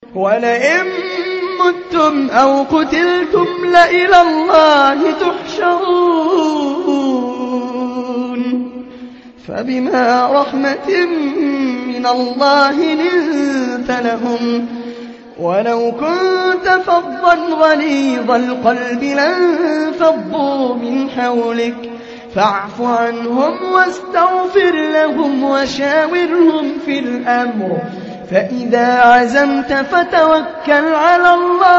ولئن متم أو قتلتم لإلى الله تحشرون فبما رحمة من الله لنت لهم ولو كنت فظا غليظ القلب لانفضوا من حولك فاعف عنهم واستغفر لهم وشاورهم في الأمر فإذا عزمت فتوكل على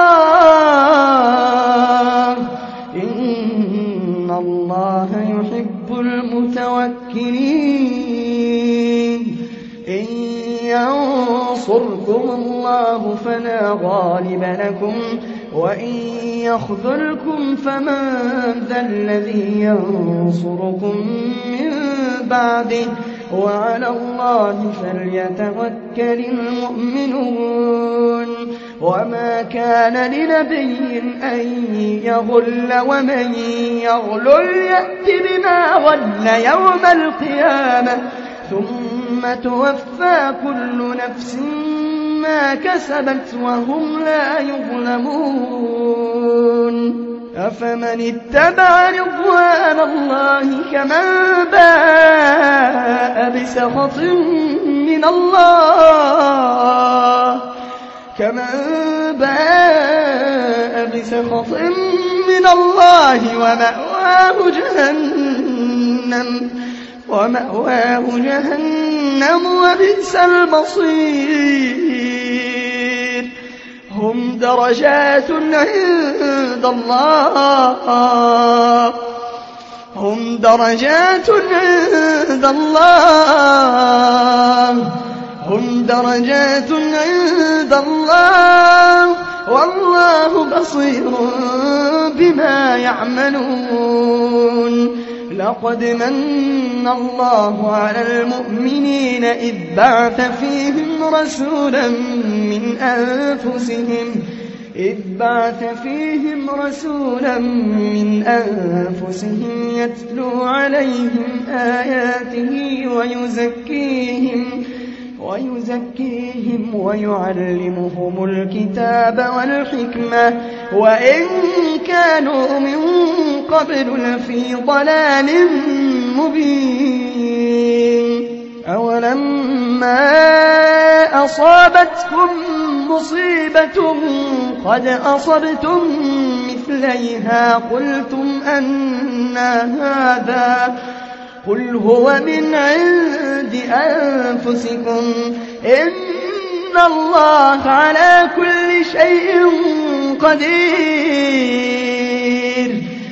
الله إن الله يحب المتوكلين إن ينصركم الله فلا غالب لكم وإن يخذلكم فمن ذا الذي ينصركم من بعده وعلى الله فليتوكل المؤمنون وما كان لنبي أن يغل ومن يغلل يأت بما غل يوم القيامة ثم توفى كل نفس ما كسبت وهم لا يظلمون أفمن اتبع رضوان الله كمن باء بسخط من الله ومأواه جهنم وبئس المصير هم درجات عند الله والله بصير بما يعملون لقد من الله على المؤمنين إذ بعث فيهم رسولا من أنفسهم يتلو عليهم آياته ويزكيهم ويعلمهم الكتاب والحكمة وإن كانوا من قبل لفي ضلال مبين أولما أصابتكم مصيبة قد أصبتم مثليها قلتم أنى هذا قل هو من عند أنفسكم إن الله على كل شيء قدير